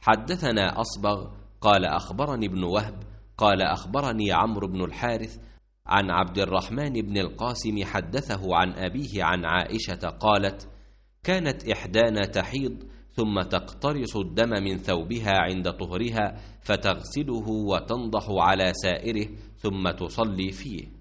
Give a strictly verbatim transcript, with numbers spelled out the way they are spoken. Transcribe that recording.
حدثنا أصبغ قال أخبرني ابن وهب قال أخبرني عمرو بن الحارث عن عبد الرحمن بن القاسم حدثه عن أبيه عن عائشة قالت: كانت إحدانا تحيض ثم تقترص الدم من ثوبها عند طهرها فتغسله وتنضح على سائره ثم تصلي فيه.